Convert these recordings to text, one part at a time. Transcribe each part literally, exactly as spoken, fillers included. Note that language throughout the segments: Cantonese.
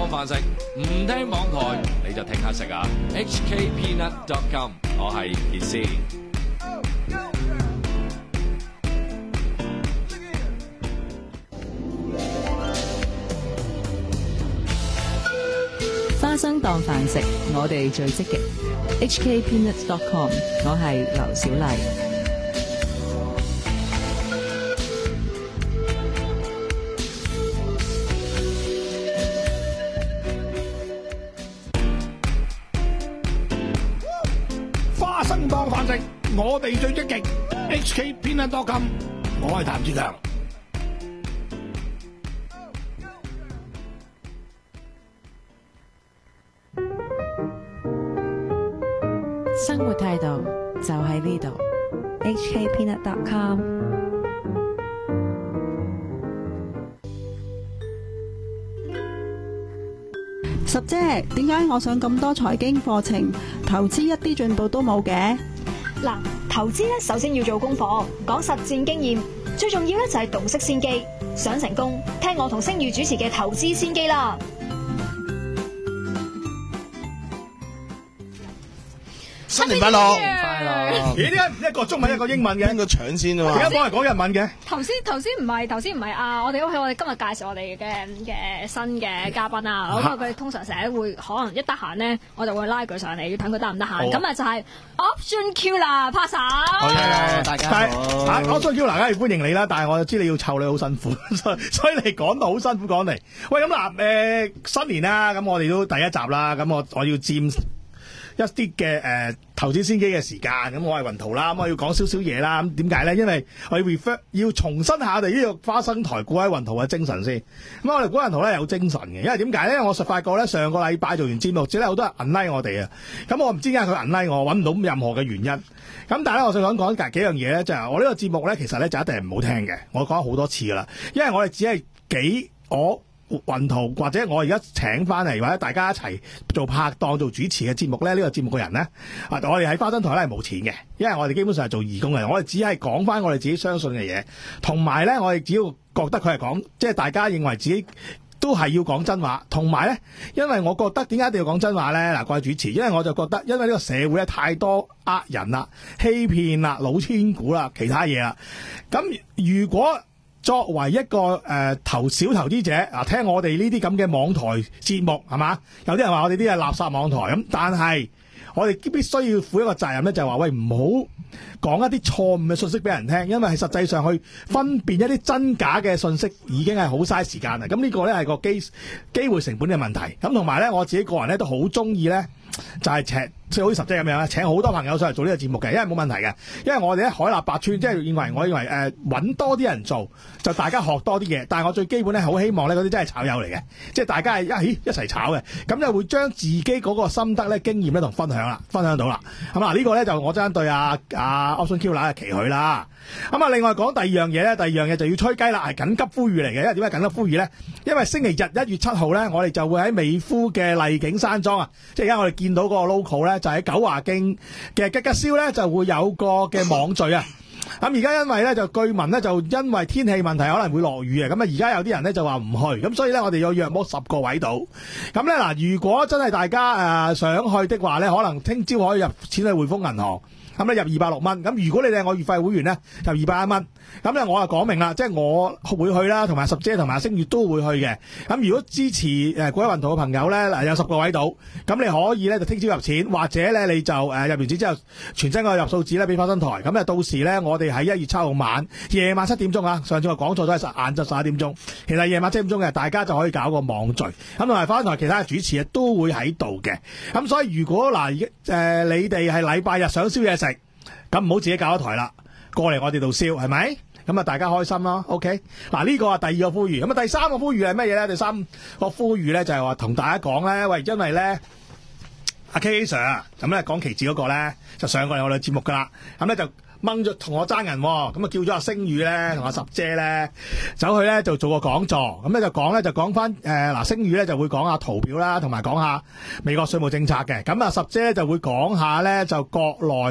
當飯食，唔聽網台你就聽下食啊 ！H K Peanut dot com， 我係傑斯。 花生當飯食，我哋最積極。H K Peanut dot com， 我係劉小麗。 花生當飯食，我哋最積極。H K Peanut dot com， 我係譚志強。 生活態度就喺呢度。 H K Peanut dot com。十姐，點解我上咁多財經課程，投資一啲進步都冇嘅？ 嗱，投資咧首先要做功課，講實戰經驗，最重要咧就係洞悉先機。想成功，聽我同星宇主持嘅投資先機啦。 新年快樂！ 快樂！咦？點解一個中文一個英文嘅？ 邊個搶先啊嘛？ 而家講係講日文嘅。 頭先頭先唔係頭先唔係啊！我哋屋企我哋今日介紹我哋嘅嘅新嘅嘉賓啊！咁啊，佢哋通常成日會可能一得閒咧，我就會拉佢上嚟，要睇佢得唔得閒。咁啊就係 Option Killer 拍手。 好嘅，大家好。 啊 Option Killer 梗係歡迎你啦，但係我就知你要湊你好辛苦，所以所以你講到好辛苦講嚟。喂，咁嗱誒新年啦，咁我哋都第一集啦，咁我我要佔一啲嘅誒投資先機嘅時間，咁我係雲圖啦，咁我要講少少嘢啦。咁點解咧？因為我要 refer 要重申下我哋呢個花生台股喺雲圖嘅精神先。咁我哋股雲圖咧有精神嘅，因為點解咧？我實發覺咧上個禮拜做完節目之後咧，好多人 unlike 我哋啊。咁我唔知點解佢 unlike我，揾唔到任何嘅原因。咁但係咧，我想講講幾樣嘢咧，就係、是、我呢個節目咧，其實咧就一定係唔好聽嘅。我講咗好多次噶啦，因為我哋只係幾我。雲圖或者我而家請翻嚟或者大家一齊做拍檔做主持嘅節目咧，呢、這個節目嘅人咧，啊，我哋喺花生台咧係冇錢嘅，因為我哋基本上係做義工嘅，我哋只係講翻我哋自己相信嘅嘢，同埋咧我哋只要覺得佢係講，即係大家認為自己都係要講真話，同埋咧，因為我覺得點解一定要講真話咧？嗱，各位主持，因為我就覺得，因為呢個社會咧太多呃人啦、欺騙啦、老千股啦、其他嘢啦，咁如果作為一個誒、呃、投小投資者啊，聽我哋呢啲咁嘅網台節目係嘛？有啲人話我哋啲係垃圾網台咁，但係我哋必須要負一個責任咧，就係、是、話喂，唔好講一啲錯誤嘅信息俾人聽，因為係實際上去分辨一啲真假嘅信息已經係好嘥時間啦。咁呢個咧係個機機會成本嘅問題。咁同埋咧，我自己個人咧都好中意咧，就係、是、請即係好似十姐咁樣啦，請好多朋友上嚟做呢個節目嘅，因為冇問題嘅。因為我哋喺海納百川，即係認為我認為誒揾、呃、多啲人做，就大家學多啲嘢。但係我最基本咧，好希望咧嗰啲真係炒友嚟嘅，即係大家係一起一齊炒嘅，咁就會將自己嗰個心得咧、經驗咧同分享啦，分享到啦。咁啊呢個咧就我真係對阿阿 Option Killer 嘅期許啦。咁啊另外講第二樣嘢咧，第二樣嘢就要吹雞啦，係緊急呼籲嚟嘅。因為點解緊急呼籲咧？因為星期日一月七號咧，我哋就會喺美孚嘅麗景山莊啊，即係而家我哋見到嗰個 logo 咧。就喺九華徑嘅吉吉燒咧，就會有個嘅網聚啊！咁而家因為咧就據聞咧就因為天氣問題可能會落雨啊！咁啊而家有啲人咧就話唔去，咁所以咧我哋有約摸十個位度。咁咧嗱，如果真係大家誒、呃、想去的話咧，可能聽朝可以入錢去匯豐銀行。咁咧入二百六蚊，咁如果你哋係我月費會員咧，就二百一蚊。咁咧我就講明啦，即係我會去啦，同埋十姐同埋星月都會去嘅。咁如果支持誒嗰位雲圖嘅朋友咧，嗱有十個位度，咁你可以咧就聽朝入錢，或者咧你就誒入完錢之後，全新個入數字咧俾花生台。咁啊到時咧我哋喺一月七號晚夜晚七點鐘啊，上次我講錯咗係晏晝十一點鐘，其實夜晚七點鐘嘅大家就可以搞個網聚。咁同埋花生台其他嘅主持都會喺度嘅。咁所以如果嗱誒、呃、你哋係禮拜日想燒嘢食，咁唔好自己搞一台啦，過嚟我哋度燒係咪？咁啊大家開心咯 ，OK？ 嗱呢個係第二個呼籲，咁啊第三個呼籲係乜嘢咧？第三個呼籲咧就係話同大家講咧，喂，因為咧阿 K Sir 咁咧講期指嗰個咧就上過嚟我哋節目噶啦，咁咧就掹咗同我爭人，咁啊叫咗阿星宇咧同阿十姐咧走去咧就做個講座，咁咧就講咧就講翻誒嗱星宇咧就會講下圖表啦，同埋講下美國稅務政策嘅，咁啊十姐就會講下咧就國內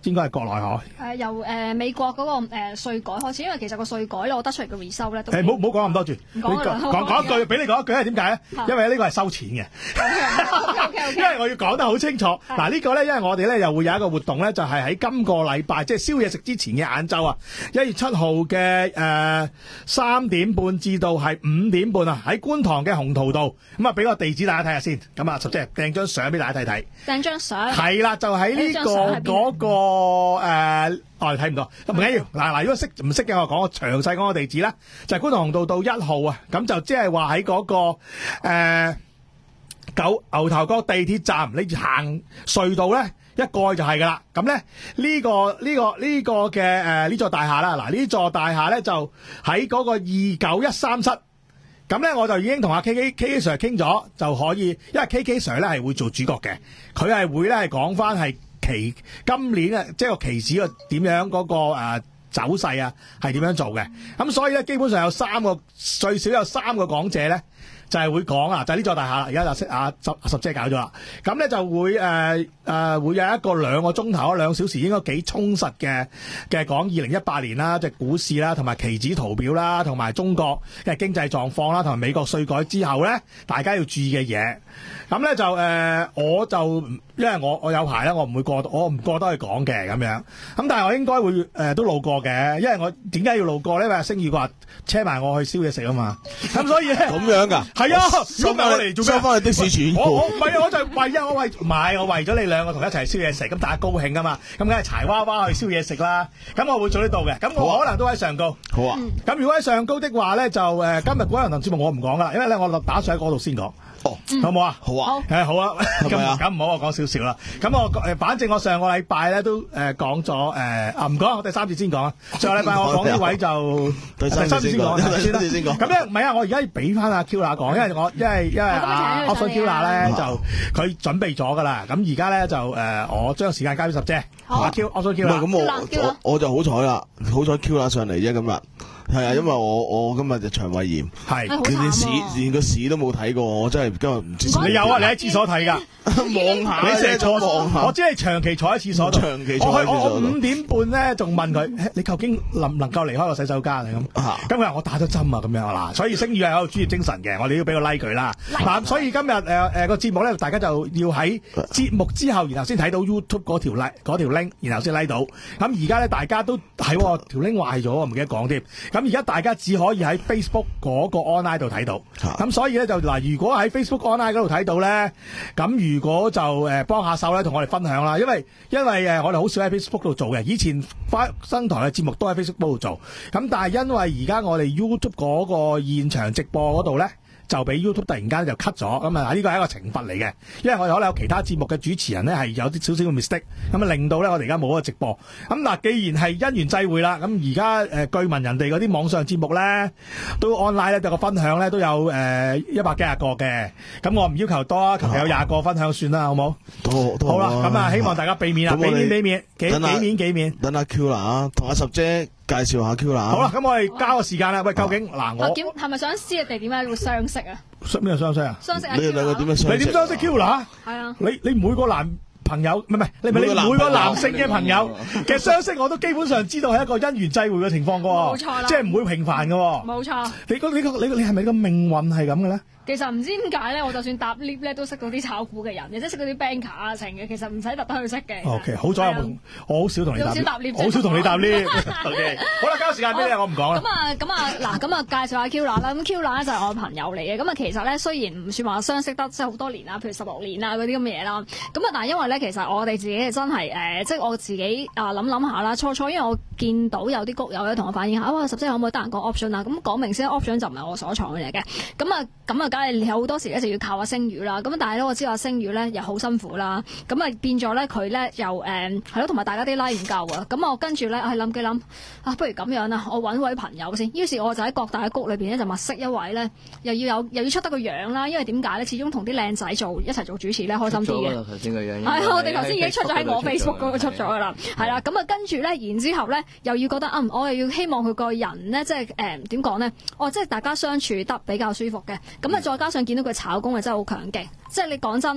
應該係國內嗬。 誒由誒美國嗰個誒稅改開始，因為其實個稅改咧，我得出嚟嘅回收咧都誒唔好唔好講咁多住， 唔講啦講講一句，俾你講一句係點解咧？因為呢個係收錢嘅，因為我要講得好清楚。嗱呢個咧，因為我哋咧又會有一個活動咧，就係喺今個禮拜，即係宵夜食之前嘅晏晝啊，一月七號嘅誒三點半至到係五點半啊，喺觀塘嘅鴻圖道，咁啊俾個地址大家睇下先，咁啊十姐掟張相俾大家睇睇。 掟張相係啦，就喺呢個嗰個誒，我哋睇唔到，唔緊要。嗱嗱，如果識唔識嘅，我講個詳細講個地址啦，就係觀塘鴻圖道一號啊，咁就即係話喺嗰個誒九牛頭角地鐵站，你行隧道咧一過就係噶啦。咁咧呢個呢個呢個嘅誒呢座大廈啦，嗱呢座大廈咧就喺嗰個二九一三室。咁咧我就已經同阿 K K K K Sir 傾咗，就可以，因為 K K Sir 咧係會做主角嘅，佢係會咧係講翻係期今年啊，即係個期指個點樣嗰個誒走勢啊，係點樣做嘅。咁所以咧基本上有三個最少有三個講者咧。就係會講啊，就係、是、呢座大廈啦。而家就識啊十十姐搞咗啦。咁咧就會誒誒、呃呃、會有一個兩個鐘頭兩小時，應該幾充實嘅嘅講二零一八年啦，即、就、係、是、股市啦，同埋期指圖表啦，同埋中國嘅經濟狀況啦，同埋美國稅改之後咧，大家要注意嘅嘢。咁咧就誒、呃，我就因為我我有排咧，我唔會過，我唔過得去講嘅咁樣。咁但係我應該會誒、呃、都路過嘅，因為我點解要路過咧？因為星宇話車埋我去燒嘢食啊嘛。咁所以咧咁樣㗎。 係啊，收翻嚟做咩？ 收翻去的士錢。 我我唔係啊，我就為啊，我為唔係我為咗你兩個同一齊燒嘢食，咁大家高興啊嘛，咁梗係柴娃娃去燒嘢食啦。咁我會做呢度嘅，咁我可能都喺上高。 好啊。 咁如果喺上高的話咧，就誒、呃、今日嗰一輪節目我唔講噶啦，因為咧我打算喺嗰度先講。 哦， 好唔好啊？ 好啊， 誒好啊，咁咁咁唔好我講少少啦。咁我誒，反正我上個禮拜咧都誒講咗誒啊唔講，我第三節先講啊。上個禮拜我講呢位就第三節先講，第三節先講。 咁咧唔係啊，我而家要俾翻阿 Q 娜講，因為我因為因為阿 Option Q 娜咧就佢準備咗噶啦。咁而家咧就誒我將時間交俾十姐。阿 Q Option Q 娜。 咁我我我就好彩啦，好彩 Q 娜上嚟啫今日。係啊，因為我我今日就腸胃炎，係連屎連個屎都冇睇過，我真係今日唔知。你有啊？你喺廁所睇㗎？望下，你成日坐望下。我知你長期坐喺廁所度。長期坐喺廁所度。我五點半咧，仲問佢：你究竟能唔能夠離開個洗手間啊？咁咁佢話我打咗針啊，咁樣嗱。所以星宇係有專業精神嘅，我哋要俾個 like 佢啦。嗱，所以今日誒誒個節目咧，大家就要喺節目之後，然後先睇到 YouTube 嗰條 like 嗰條 link，然後先 like 到。咁而家咧，大家都係條 link 壞咗，我唔記得講添。咁而家大家只可以喺 Facebook 嗰個 online 度睇到，咁所以咧就嗱，如果喺 Facebook online 嗰度睇到咧，咁如果就誒幫下手咧，同我哋分享啦，因為因為誒我哋好少喺 Facebook 度做嘅，以前花生台嘅節目都喺 Facebook 度做，咁但係因為而家我哋 YouTube 嗰個現場直播嗰度咧，就俾 YouTube 突然間就 cut 咗，咁啊呢個係一個懲罰嚟嘅，因為我哋可能有其他節目嘅主持人咧係有啲少少嘅 mistake，咁啊令到咧我哋而家冇嗰個直播。咁嗱，既然係因緣際會啦，咁而家誒據聞人哋嗰啲網上節目咧都 online 咧有個分享咧都有誒一百幾廿個嘅，咁我唔要求多啊，求其有廿個分享算啦，好冇？ 都都好啦，咁啊希望大家俾面啊，俾面俾面，幾幾面幾面。 等阿 Q 啦，同阿十姐介紹下 Q 啦。 好啦，咁我哋交個時間啦。喂，究竟嗱我係咪想知你哋點解會相識啊？ 咩相識啊？ 相識啊！ 你哋兩個點樣相識？ 你點相識 Q 啦？ 係啊。 你你每個男朋友唔係唔係，你唔係你每個男性嘅朋友嘅相識，我都基本上知道係一個因緣際會嘅情況噶。 冇錯啦。 即係唔會平凡噶。 冇錯。 你個你個你你係咪個命運係咁嘅咧？ 其實唔知點解咧，我就算搭 lift 咧都識到啲炒股嘅人，亦即係識到啲 banker 啊成嘅，其實唔使特登去識嘅。 O K， 好在我我好少同你搭 lift， 好少同你搭 lift。O K， 好啦，交時間俾你，我唔講啦。 咁啊咁啊嗱，咁啊介紹下 Q 娜啦。咁 Q 娜咧就係我朋友嚟嘅。咁啊其實咧雖然唔算話相識得即係好多年啦，譬如十六年啊嗰啲咁嘅嘢啦。咁啊但係因為咧其實我哋自己係真係誒，即係我自己啊諗諗下啦。初初因為我見到有啲谷友咧同我反映下，哇十姐可唔可以得閒講 option 啊？咁講明先 option 就唔係我所創嘅嘢嘅。咁啊咁啊，梗係有好多時。一直要靠阿星宇啦，咁但係咧我知道阿星宇咧又好辛苦啦，咁啊變咗咧佢咧又誒係咯，同埋大家啲 like 唔夠啊，咁我跟住咧係諗幾諗啊，不如咁樣啦，我揾位朋友先，於是我就喺各大嘅谷裏邊咧就物色一位咧，又要有又要出得個樣啦，因為點解咧？始終同啲靚仔做一齊做主持咧開心啲嘅。頭先個樣係我哋頭先已經出咗喺我 Facebook 嗰個出咗噶啦，係啦，咁啊跟住咧，然之後咧又要覺得嗯，我又要希望佢個人咧即係誒點講咧？哦，即係大家相處得比較舒服嘅，咁啊再加上見到佢。炒工啊真係好強勁，即係你講真，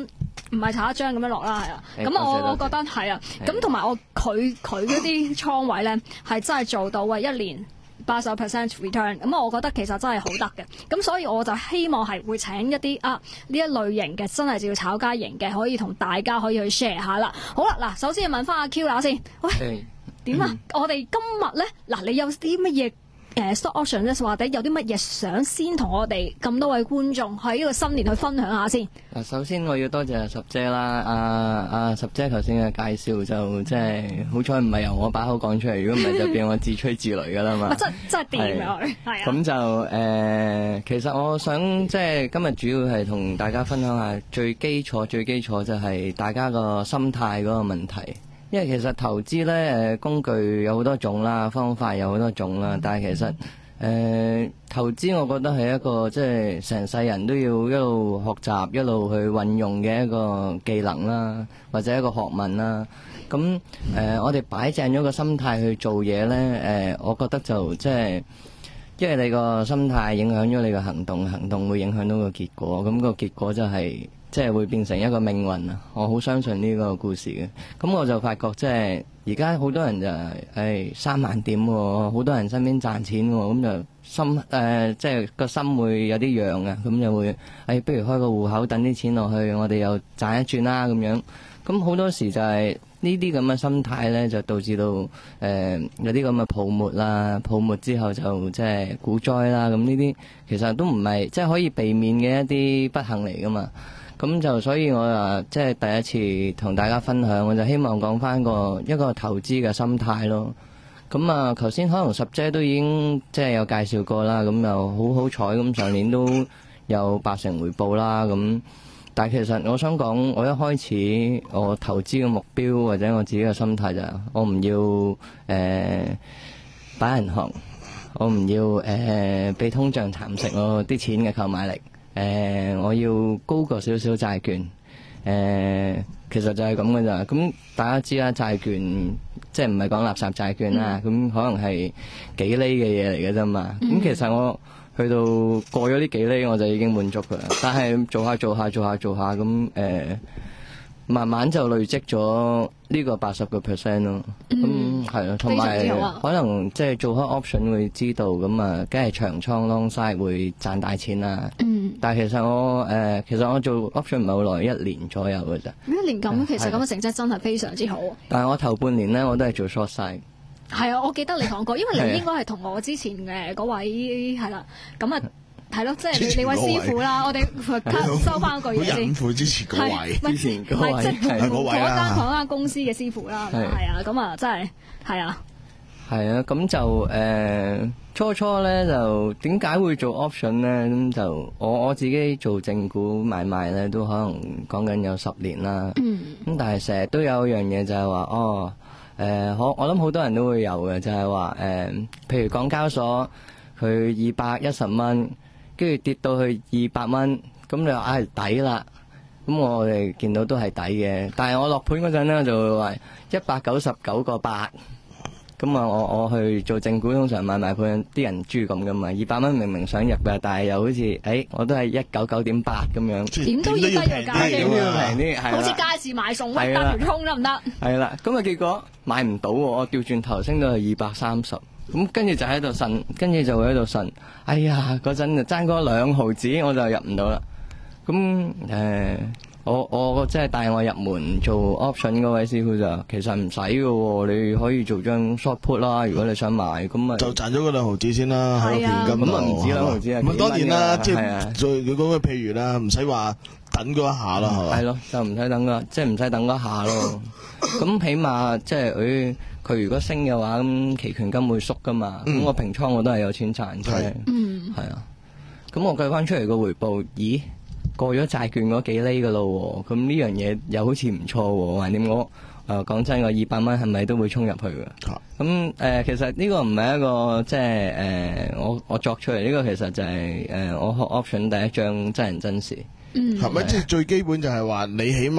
唔係炒一張咁樣落啦，係啊。咁我我覺得係啊。咁同埋我佢佢嗰啲倉位咧係真係做到啊一年八十 percent return。咁我覺得其實真係好得嘅。咁所以我就希望係會請一啲啊呢一類型嘅真係就要炒家型嘅，可以同大家可以去 share 下啦。好啦，嗱，首先問翻阿 Q 啦先，喂，點啊？我哋今日咧嗱，你有啲乜嘢？誒 stock option 咧，或者有啲乜嘢想先同我哋咁多位觀眾喺呢個新年去分享下先。 嗱，首先我要多謝十姐啦，阿阿十姐頭先嘅介紹就即係好彩唔係由我把口講出嚟，如果唔係就變我自吹自擂噶啦嘛。真真係掂啊！係啊。咁就誒、呃，其實我想即係今日主要係同大家分享下最基礎、最基礎就係大家個心態嗰個問題。因為其實投資咧，誒工具有好多種啦，方法有好多種啦，但係其實誒、呃、投資，我覺得係一個即係成世人都要一路學習、一路去運用嘅一個技能啦，或者一個學問啦。咁誒、呃，我哋擺正咗個心態去做嘢咧，誒、呃，我覺得就即係，因為你個心態影響咗你個行動，行動會影響到個結果，咁個結果就係。即係會變成一個命運啊！我好相信呢個故事嘅。咁我就發覺即係而家好多人就係誒三萬點喎，好多人身邊賺錢喎，咁就心誒即係個心會有啲癢啊，咁就會誒、哎、不如開個戶口等啲錢落去，我哋又賺一轉啦咁樣。咁好多時就係呢啲咁嘅心態咧，就導致到誒、呃、有啲咁嘅泡沫啦，泡沫之後就即係股災啦。咁呢啲其實都唔係即係可以避免嘅一啲不幸嚟噶嘛。咁就所以我啊，即係第一次同大家分享，我就希望講翻個一個投資嘅心態咯。咁啊，頭先可能十姐都已經即係有介紹過啦，咁又好好彩，咁上年都有八成回報啦。咁但係其實我想講，我一開始我投資嘅目標或者我自己嘅心態就係，我唔要誒擺銀行，我唔要誒被通脹蠶食我啲錢嘅購買力。誒、呃，我要高過少少債券，誒、呃，其實就係咁嘅咋。咁大家知啦，債券即係唔係講垃圾債券啦，咁、嗯、可能係幾厘嘅嘢嚟嘅啫嘛。咁、嗯、其實我去到過咗呢幾厘，我就已經滿足噶啦。但係做下做下做下做下，咁誒、呃，慢慢就累積咗呢個八十個 percent 咯。咁係咯，同埋可能即係做開 option 會知道，咁啊，梗係長倉 long side 會賺大錢啦。嗯但係其實我誒、呃，其實我做 option 唔係好耐，一年左右嘅咋。一年咁，其實咁嘅成績真係非常之好。但係我頭半年咧，我都係做 short side。係啊，我記得你講過，因為你應該係同我之前嘅嗰位係啦，咁啊係咯，即係你你位師傅啦，我哋收翻嗰句嘢先。師傅之前嗰位，之前嗰位係嗰位啦，同一間公司嘅師傅啦，係啊，咁啊真係係啊。係啊，咁就誒、呃、初初咧就點解會做 option 咧？咁就我我自己做正股買賣咧，都可能講緊有十年啦。嗯。咁但係成日都有一樣嘢就係話，哦誒，我我諗好多人都會有嘅，就係話誒，譬如港交所佢二百一十蚊，跟住跌到去二百蚊，咁你話唉抵啦。咁我哋見到都係抵嘅，但係我落盤嗰陣咧就會話一百九十九個八。咁啊，我我去做正股，通常買賣盤啲人豬咁噶嘛，二百蚊明明想入嘅，但係又好似，誒、欸，我都係一九九點八咁樣，點都要低個價，點都要平啲，係好似街市買餸，乜搭條蔥得唔得？係啦，咁啊結果買唔到喎，我調轉頭升到係二百三十，咁跟住就喺度呻，跟住就會喺度呻，哎呀，嗰陣就爭嗰兩毫子，我就入唔到啦，咁誒。呃我我即係帶我入門做 option 嗰位師傅就其實唔使嘅喎，你可以做張 short put 啦，如果你想買咁啊就賺咗嗰兩毫子先啦，喺個現金度。咁啊唔止兩毫子啊，咁當然啦，即係最佢講嘅譬如啦，唔使話等嗰一下啦，係嘛？係咯，就唔使等噶，即係唔使等嗰一下咯。咁起碼即係佢佢如果升嘅話，咁期權金會縮噶嘛。咁我平倉我都係有錢賺嘅。嗯，係啊。咁我計翻出嚟個回報，咦？過咗債券嗰幾厘噶咯，咁呢樣嘢又好似唔錯喎。橫掂我誒講真，我二百蚊係咪都會衝入去嘅？咁誒、呃，其實呢個唔係一個即係誒，我我作出嚟呢、這個其實就係、是、誒、呃，我學 option 第一張真人真事。嗯，係咪即係最基本就係話你起碼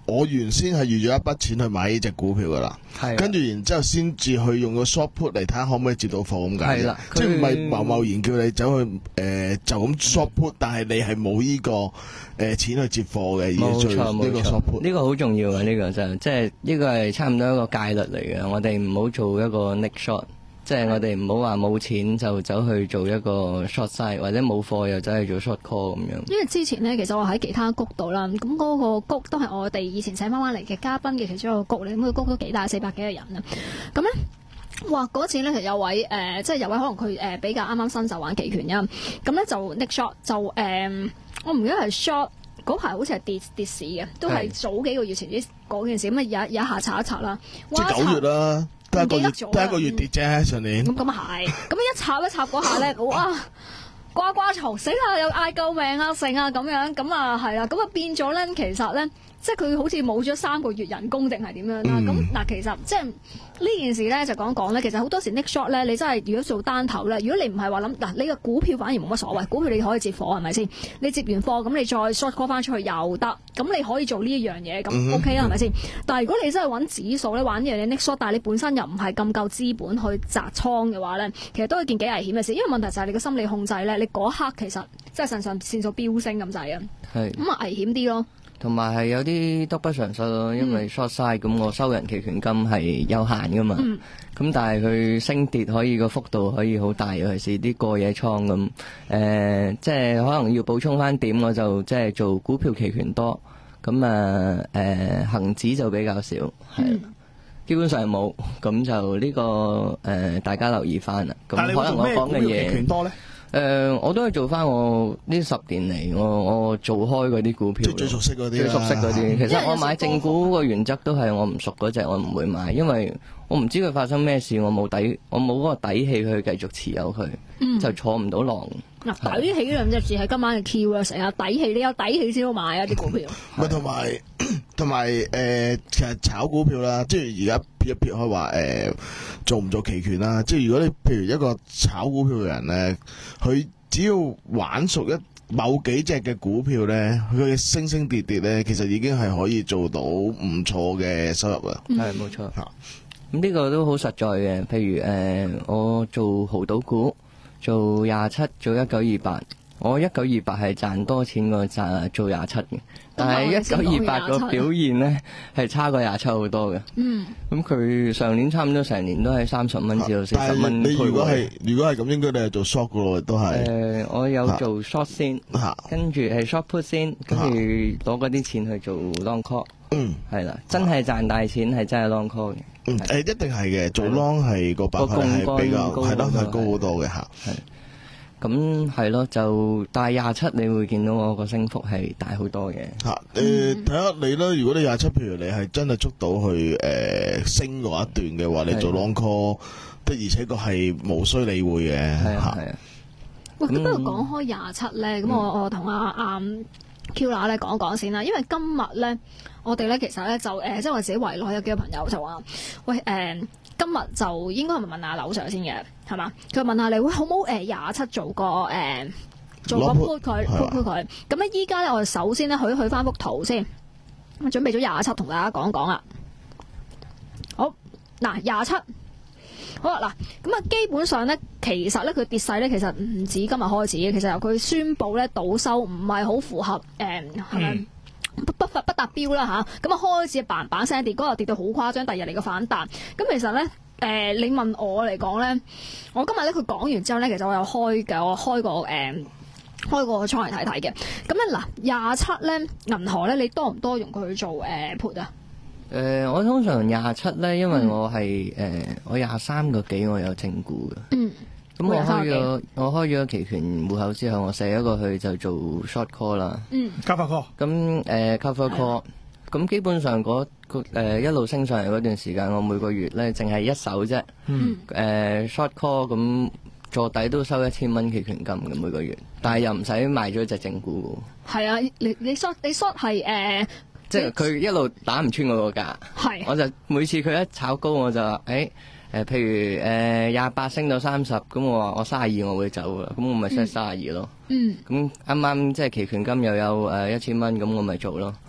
我原先係預咗一筆錢去買呢隻股票噶啦，跟住然之後先至去用個 short put 嚟睇下可唔可以接到貨咁解嘅，即係唔係貿貿然叫你走去誒、呃、就咁 short put，但係你係冇呢個誒、呃、錢去接貨嘅， 冇錯呢個 short put 呢個好重要嘅，呢、呢個就即係呢個係差唔多一個戒律嚟嘅，我哋唔好做一個 nick short。即係我哋唔好話冇錢就走去做一個 short side， 或者冇貨又走去做 short call 咁樣。 因為之前呢，其實我喺其他谷度啦，咁嗰個谷都係我哋以前請翻翻嚟嘅嘉賓嘅其中一個谷嚟，咁個谷都幾大，四百幾個人啊。咁咧，哇嗰次咧其實有位誒、呃，即係有位可能佢誒、呃、比較啱啱新手玩期權啊，咁咧就 nick short 就誒、呃，我唔記得係 short 嗰排好似係跌跌市嘅，都係早幾個月前啲嗰件事，咁啊有有一下查一查啦， 即係九月啦。得一個月，得一個月跌啫，上年。 咁咁啊係，咁一插一插嗰下咧，哇！呱呱嘈，死啦！又嗌救命啊，剩啊咁樣，咁啊係啦，咁啊變咗咧，其實咧，即係佢好似冇咗三個月人工定係點樣啦？咁嗱、嗯，其實即係呢件事咧，就講講咧，其實好多時 nick short 咧，你真係如果做單頭咧，如果你唔係話諗嗱，你個股票反而冇乜所謂，股票你可以接貨係咪先？你接完貨咁你再 short call 翻出去又得，咁你可以做呢一樣嘢，咁 OK 啦係咪先？但係如果你真係揾指數咧，玩呢樣嘢 nick short，但係你本身又唔係咁夠資本去擲倉嘅話咧，其實都係件幾危險嘅事，因為問題就係你個心理控制咧，你嗰刻其實即係腎上腺素飆升咁滯啊，咁啊危險啲咯。 同埋係有啲得不償失咯，因為 short side 咁我收人期權金係有限噶嘛，咁、嗯、但係佢升跌可以個幅度可以好大，尤其是啲過夜倉咁，誒、呃、即係可能要補充翻點，我就即係做股票期權多，咁啊誒恆指就比較少，係、嗯、基本上冇，咁就呢、這個誒、呃、大家留意翻啦。咁可能我講嘅嘢。誒、呃，我都係做翻我呢十年嚟，我我做開嗰啲股票， 最熟悉嗰啲， 最熟悉嗰啲。其實我買正股個原則都係我唔熟嗰隻，我唔會買，因為我唔知佢發生咩事，我冇底，我冇嗰個底氣去繼續持有佢，嗯、就坐唔到浪。 嗱，底氣呢兩隻字係今晚嘅 key 啊！成日底氣，你有底氣先好買啊啲股票。 咪同埋同埋誒，其實炒股票啦，即係而家撇一撇開話誒，做唔做期權啦？即係如果你譬如一個炒股票嘅人咧，佢只要玩熟一某幾隻嘅股票咧，佢嘅升升跌跌咧，其實已經係可以做到唔錯嘅收入啦。 係冇錯嚇。咁呢個都好實在嘅，譬如誒、呃，我做濠賭股。做廿七，做一九二八，我一九二八係賺多錢過賺做廿七嘅，但係一九二八個表現咧係差過廿七好多嘅。嗯，咁佢上年差唔多成年都係三十蚊至到四十蚊。 你如果係如果係咁，應該你係做 short 嘅咯，都係。誒、 呃，我有做 short 先，跟住係 short put 先，跟住攞嗰啲錢去做 long call。嗯，係啦，真係賺大錢係真係 long call 嘅。 嗯，誒一定係嘅，做 long 係個百分係比較係咯，係高好多嘅嚇。 係，咁係咯，就但係廿七，你會見到我個升幅係大好多嘅嚇。誒睇下你啦，如果你廿七，譬如你係真係捉到去誒升嗰一段嘅話，你做 long call 的而且確係無需理會嘅嚇。係啊。 喂，咁不過講開廿七咧，咁我我同阿阿 Q 娜咧講講先啦，因為今日咧。我哋咧其實咧就誒、呃，即係我自己圍內有幾個朋友就話，喂誒、呃，今日就應該係咪問下劉 Sir 先嘅，係嘛？佢問下你，喂好冇誒廿七做個誒、呃、做個 put 佢 put put 佢。咁咧依家咧我哋首先咧去去翻幅圖先，我準備咗廿七同大家講講啦。好，嗱廿七，好啦嗱，咁啊基本上咧，其實咧佢跌勢咧，其實唔止今日開始嘅，其實由佢宣佈咧倒收唔係好符合誒係咪？嗯不不不達標啦吓，咁啊開始嘭嘭聲跌，嗰日跌到好誇張，第二日嚟個反彈。咁其實咧，誒、呃、你問我嚟講咧，我今日咧佢講完之後咧，其實我有開嘅，我開個誒、呃、開個倉嚟睇睇嘅。咁咧嗱，廿七咧銀河咧，你多唔多用佢去做誒 put 啊？ 誒、呃，我通常廿七咧，因為我係誒、嗯呃、我廿三個幾，我有正股嘅。嗯。咁我開咗我開咗期權戶口之後，我寫一個去就做 short call 啦。嗯 cover call。 咁誒 cover call，咁基本上嗰個誒一路升上嚟嗰段時間，我每個月咧淨係一手啫。嗯。誒、呃、short call 咁坐底都收一千蚊期權金嘅每個月，但係又唔使賣咗隻正股。係啊，你你 short 你 short 係誒， 即係佢一路打唔穿我個價。係。我就每次佢一炒高，我就話誒。欸誒、呃，譬如誒廿八升到三十，咁我話我卅二我會走噶，咁我咪 set 卅二咯。嗯。咁啱啱即係期權金又有誒一千蚊，咁我咪做咯。嗯。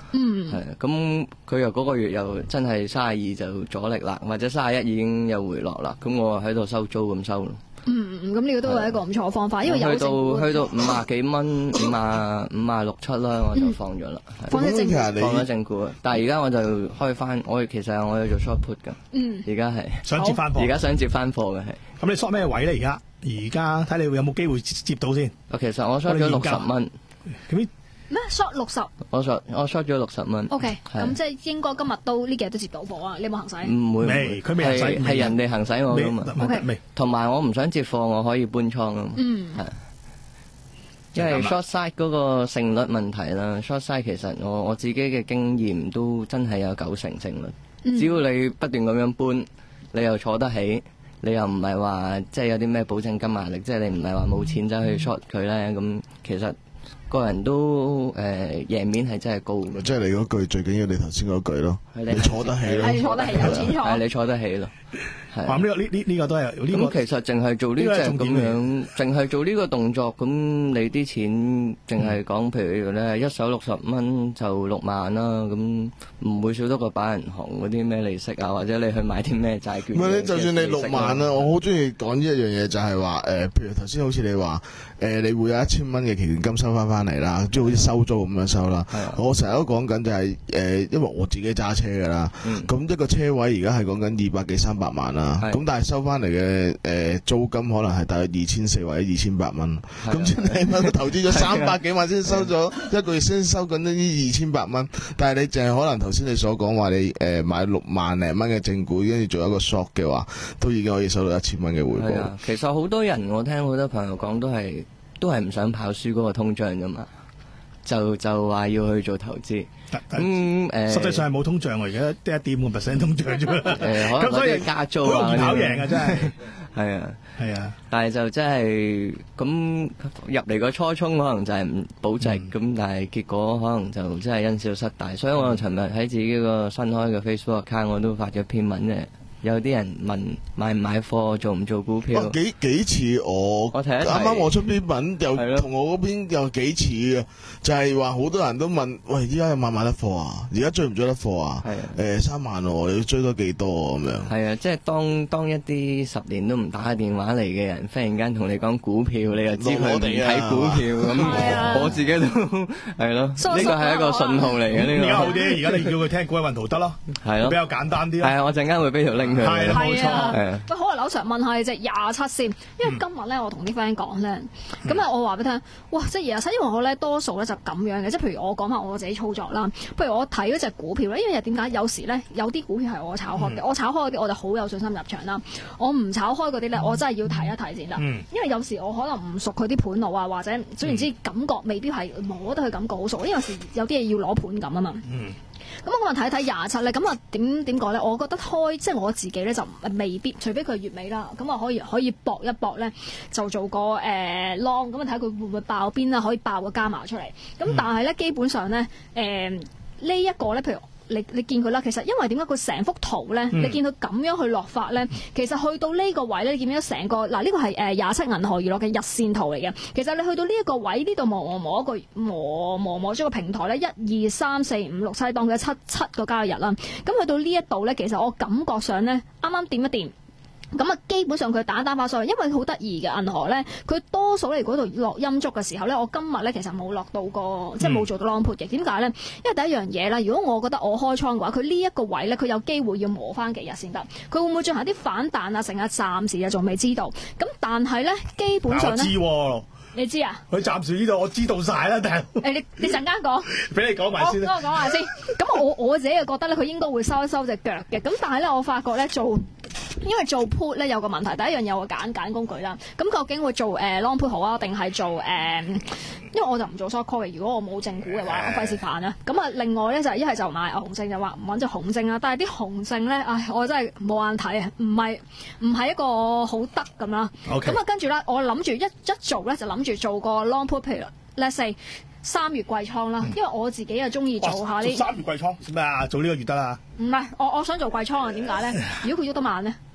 嗯，係咁佢又嗰個月又真係三十二就阻力啦，或者三十一已經有回落啦，咁我喺度收租咁收咯。 嗯，咁呢個都係一個唔錯嘅方法，因為有去到去到五廿幾蚊，五廿五廿六七啦，我就放咗啦。 放咗正股， 放咗正股。但係而家我就開翻，我其實我有做 short put 㗎。嗯，而家係想接翻貨，而家想接翻貨嘅係。 咁你 short 咩位咧？而家而家睇你有冇機會接到先。 其實我 short 咗六十蚊。 咁咩 short 六十？ 我 short 我 short 咗六十蚊。 O K， 咁即係應該今日都呢幾日都接到貨啊！你有冇行使？ 唔會， 未，佢未行使， 係人哋行使我㗎嘛。 O K， 未。 同埋我唔想接貨，我可以搬倉啊嘛。嗯。係。因為 short side 嗰個勝率問題啦 ，short side 其實我我自己嘅經驗都真係有九成勝率。嗯。只要你不斷咁樣搬，你又坐得起，你又唔係話即係有啲咩保證金壓力，即係你唔係話冇錢走去 short 佢咧，咁其實。個人都誒贏面係真係高嘅， 即係你嗰句最緊要，你頭先嗰句咯，你坐得起咯， 係坐得起有錢坐， 係你坐得起咯。 係咁呢個呢呢呢個都係呢個。 咁其實淨係做呢隻咁樣，淨係做呢個動作，咁你啲錢淨係講，譬如咧一手六十蚊就六萬啦，咁唔會少得過擺銀行嗰啲咩利息啊，或者你去買啲咩債券。 唔係你就算你六萬啊，我好中意講呢一樣嘢，就係話誒，譬如頭先好似你話誒，你會有一千蚊嘅期權金收翻翻嚟啦，即係好似收租咁樣收啦。我成日都講緊就係誒，因為我自己揸車㗎啦，咁一個車位而家係講緊二百幾三百萬啦。咁但係收翻嚟嘅誒租金可能係大約二千四或者二千八蚊，咁即係你投資咗三百幾萬先收咗一個月先收緊呢啲二千八蚊，但係你淨係可能頭先你所講話你誒買六萬零蚊嘅正股，跟住做一個 short 嘅話，都已經可以收到一千蚊嘅回報。 其實好多人我聽好多朋友講都係都係唔想跑輸嗰個通脹㗎嘛，就就話要去做投資。咁誒， 實際上係冇通脹喎，而家得一點五個 percent 通脹啫。 誒，咁所以加租啊， 易跑贏啊，真係。 係啊， 係啊。 但係就真係咁入嚟個初衷，可能就係唔保值，咁、嗯、但係結果可能就真係因小失大。所以我尋日喺自己個新開嘅 Facebook account 我都發咗篇文嘅。有啲人問買唔買貨，做唔做股票？ 哦、幾幾似我，我睇一睇啱啱我出篇文又同我嗰篇又幾似嘅，就係話好多人都問，喂，依家有買唔買得貨啊？而家追唔追得貨啊？誒、呃、三萬喎，你要追多幾多咁樣？係啊，即係當當一啲十年都唔打電話嚟嘅人，忽然間同你講股票，你又知佢唔睇股票咁，我，我自己都係咯，呢個係一個信號嚟嘅。呢個而家好啲， 而家你叫佢聽股運圖得咯，係咯，比較簡單啲。 係啊，我陣間會俾條 link。 係啦，冇錯。 喂，好啊，劉 Sir 問下你隻廿七先，因為今日咧我同啲 friend 講咧，咁咧我話俾你聽，哇，即係廿七，因為我咧多數咧就咁樣嘅，即係譬如我講下我自己操作啦，譬如我睇嗰隻股票咧，因為點解有時咧有啲股票係我炒開嘅，嗯、我炒開嗰啲我就好有信心入場啦，我唔炒開嗰啲咧，我真係要睇一睇先得，嗯、因為有時我可能唔熟佢啲盤路啊，或者總言之感覺未必係摸得佢感覺好熟，因為有時有啲嘢要攞盤咁啊嘛。嗯咁我今日睇睇廿七咧，咁啊點點講咧？我覺得開即係我自己咧就未必，除非佢係月尾啦，咁啊可以可以搏一搏咧，就做個誒、呃、long，咁啊睇下佢會唔會爆邊啦，可以爆個加碼出嚟。咁但係咧基本上咧誒、呃、呢一個咧，譬如。你你見佢啦，其實因為點解佢成幅圖咧，嗯、你見佢咁樣去落法咧，其實去到呢個位咧，你見唔見到成個嗱呢、呢個係誒廿七銀河娛樂嘅日線圖嚟嘅。其實你去到呢一個位，呢度磨磨磨一個磨磨磨咗個平台咧，一二三四五六七當嘅七七個交易日啦。咁去到呢一度咧，其實我感覺上咧，啱啱掂一掂。咁啊，基本上佢打單把上去，因為好得意嘅銀河咧，佢多數嚟嗰度落陰燭嘅時候咧，我今日咧其實冇落到個，嗯、即係冇做到 long put 嘅。點解咧？因為第一樣嘢啦，如果我覺得我開倉嘅話，佢呢一個位咧，佢有機會要磨翻幾日先得。佢會唔會進行啲反彈啊？成日暫時啊，仲未知道。咁但係咧，基本上咧， 我知喎， 你知啊？ 佢暫時呢度我知道晒啦，但係誒，你你陣間講， 俾你講埋先。 我我講下先。咁我我自己就覺得咧，佢應該會收一收隻腳嘅。咁但係咧，我發覺咧做。因為做 put 咧有個問題，第一樣嘢我揀揀工具啦。咁究竟會做誒、呃、long put 好啊，定係做誒、呃？因為我就唔做 short call 嘅。如果我冇正股嘅話，我費事煩啦。咁啊，另外咧就係一係就買熊證，就話揾隻熊證啦。但係啲熊證咧，唉，我真係冇眼睇啊，唔係唔係一個好得咁啦。咁啊 Okay.， 跟住咧，我諗住一一做咧就諗住做個 long put，譬如 let's say 三月季倉啦，因為我自己啊中意做下呢。 三月季倉咩啊？做呢個月得啦。 唔係，我我想做季倉啊？點解咧？如果佢喐得慢咧？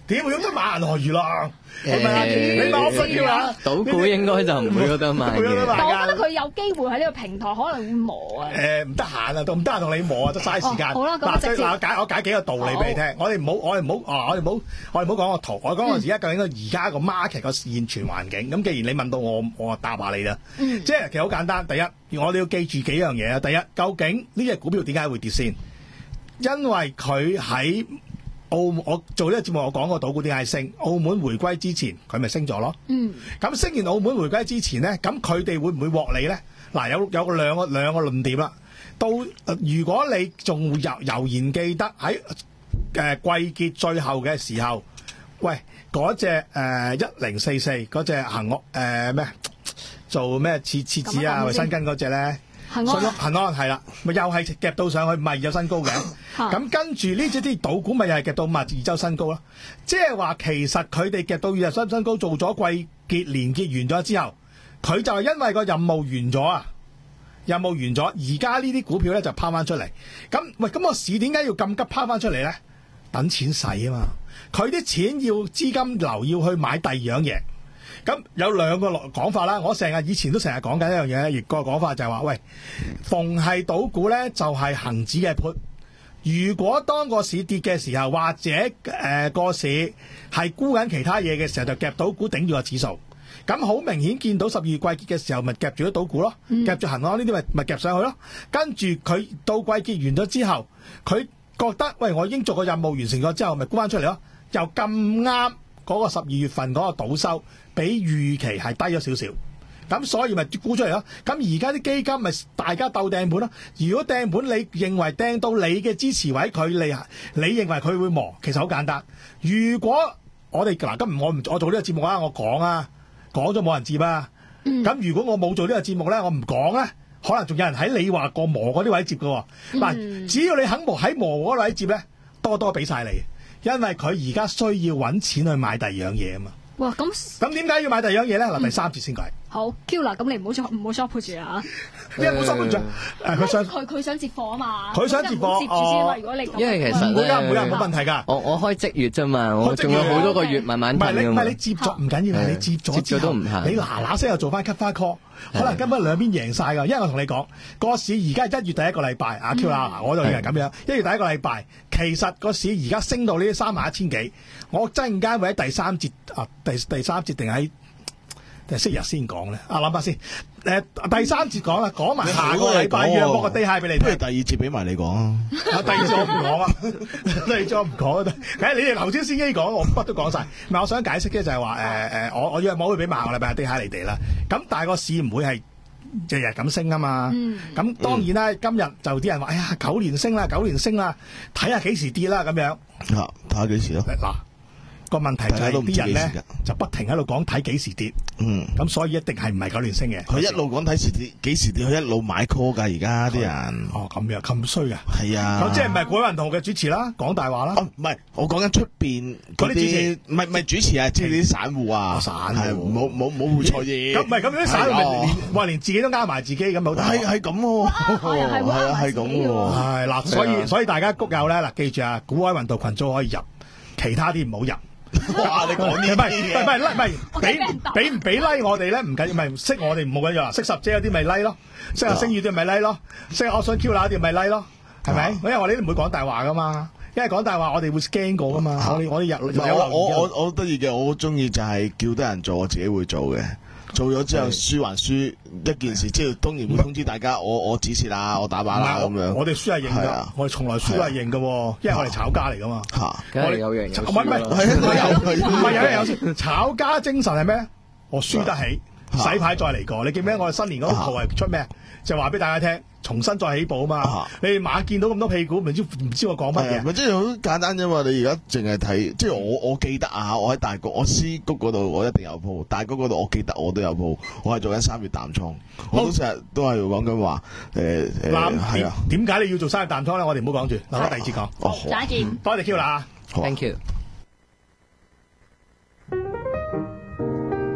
點會喐得買銀河娛樂？你問你問我分票啊？ 賭股應該就唔會有得買嘅。 但我覺得佢有機會喺呢個平台可能會磨啊。 誒唔得閒啊，都唔得閒同你磨啊，都嘥時間。 好啦，咁直接嗱，我解我解幾個道理俾你聽。我哋唔好我哋唔好啊，我哋唔好我哋唔好講個圖。我講我而家究竟個而家個 market 個現存環境。咁既然你問到我，我答下你啦。即係其實好簡單。第一，我哋要記住幾樣嘢啊。第一，究竟呢隻股票點解會跌先？因為佢喺澳我做呢個節目，我講過賭股點解升。澳門回歸之前，佢咪升咗咯。嗯。咁升完澳門回歸之前咧，咁佢哋會唔會獲利咧？嗱，有有兩個兩個論點啦。到如果你仲悠悠然記得喺誒季結最後嘅時候，喂嗰隻誒一零四四嗰隻恒安誒咩做咩設設置啊衛生巾嗰隻咧？恒安恒安係啦，咪又係夾到上去，咪二周新高嘅。咁跟住呢隻啲賭股咪又係夾到咪二周新高咯。即係話其實佢哋夾到二周新高，做咗季結連結完咗之後，佢就係因為個任務完咗啊，任務完咗，而家呢啲股票咧就拋翻出嚟。咁喂，咁個市點解要咁急拋翻出嚟咧？等錢使啊嘛，佢啲錢要資金流，要去買第二樣嘢。咁有兩個講法啦，我成日以前都成日講緊一樣嘢，亦個講法就係話，喂，逢係賭股咧就係恒指嘅 put。如果當個市跌嘅時候，或者誒個、呃、市係沽緊其他嘢嘅時候，就夾賭股頂住個指數。咁好明顯見到十二月季結嘅時候，咪夾住咗賭股咯，嗯、夾住恒安呢啲咪咪夾上去咯。跟住佢到季結完咗之後，佢覺得喂，我已經做個任務完成咗之後，咪沽翻出嚟咯。又咁啱嗰個十二月份嗰個賭收比預期係低咗少少，咁所以咪沽出嚟咯。咁而家啲基金咪大家鬥掟盤咯。如果掟盤你認為掟到你嘅支持位，佢你你認為佢會磨，其實好簡單。如果我哋嗱今日我唔我做呢個節目啊，我講啊，講咗冇人接啊。咁、嗯、如果我冇做呢個節目咧，我唔講咧，可能仲有人喺你話過磨嗰啲位接㗎。嗱、嗯，只要你肯磨喺磨嗰位接咧，多多俾晒你，因為佢而家需要揾錢去買第二樣嘢啊嘛。 哇，咁咁點解要買第二樣嘢咧？嗱、嗯，第三節先講。 好 Q 啦，咁你唔好唔好 short 住啊！ 你唔好 short 住，誒佢想佢佢想接貨啊嘛， 佢想接貨接住先啦。如果你因為其實唔會㗎，唔會㗎，冇問題㗎。 我我開即月啫嘛，我仲有好多個月慢慢睇㗎嘛。 唔係你唔係你接咗唔緊要，你接咗之後，你嗱嗱聲又做翻 cut 翻 call，可能根本兩邊贏晒㗎。因為我同你講，個市而家係一月第一個禮拜，阿 Q 啦，我就以為咁樣。一月第一個禮拜，其實個市而家升到呢三萬一千幾，我陣間會喺第三節啊，第第三節定喺。定係昔日先講咧，啊諗下先。誒第三節講啦，講埋下個禮拜約嗰個 day high 俾你聽。 不如第二節俾埋你講啊！ 第二節我唔講啊，第二節我唔講啊。誒你哋頭先先機講，我乜都講晒。唔係我想解釋嘅就係話誒誒，我我約冇會俾埋下個禮拜 day high 你哋啦。咁但係個市唔會係日日咁升啊嘛。咁、嗯、當然啦，今日就啲人話：哎呀，九年升啦，九年升啦，睇下幾時跌啦咁樣。 嚇，睇下幾時咯。 嗱。個問題就係啲人咧就不停喺度講睇幾時跌，嗯，咁所以一定係唔係九年升嘅。 佢一路講睇時跌，幾時跌，佢一路買 call 㗎。而家啲人哦咁樣咁衰啊！ 係啊， 咁即係唔係古雲同嘅主持啦，講大話啦。 唔係、哦，我講緊出邊嗰啲主持，唔係唔係主持啊，即係啲散戶啊，散係冇冇冇會錯嘢。 咁唔係咁樣啲散戶咪連話連自己都呃埋自己咁好大。 係係咁喎，係啊係咁喎。 係嗱，所以所以大家谷友咧嗱，記住啊，股海運動群組可以入，其他啲唔好入。 哇！你講啲唔係唔係唔係俾俾唔俾 like 我哋咧唔緊要，唔係識我哋唔好緊要啊！識十姐嗰啲咪 like 咯，識阿星宇啲咪 like 咯，識我想 Q 那啲咪 like 咯，係咪？因為我哋都唔會講大話噶嘛，因為講大話我哋會 scan 過噶嘛，我哋我哋入有我我我得意嘅，我好中意就係叫得人做，我自己會做嘅。做咗之後輸還輸一件事，即係當然會通知大家，我我指示啦，我打靶啦咁樣。 我哋輸係認㗎，我哋從來輸都係認㗎，因為我哋炒家嚟㗎嘛。 嚇，我哋有贏有輸。 唔係唔係，唔係有贏有輸。炒家精神係咩？我輸得起，洗牌再嚟過。你記唔記得我哋新年嗰個圖係出咩？就話俾大家聽，重新再起步啊嘛！你哋晚見到咁多屁股，唔知唔知我講乜嘢？ 咪即係好簡單啫嘛！你而家淨係睇，即係我我記得啊！我喺大谷，我 C 谷嗰度我一定有鋪，大谷嗰度我記得我都有鋪。我係做緊三月淡倉，我都成日都係講緊話誒誒係啊！ 點解你要做三月淡倉咧？我哋唔好講住，留翻第二節講。 好，再見， 多謝 Q 啦 ，Thank you。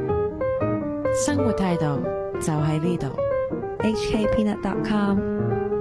生活態度就喺呢度。H K Peanut dot com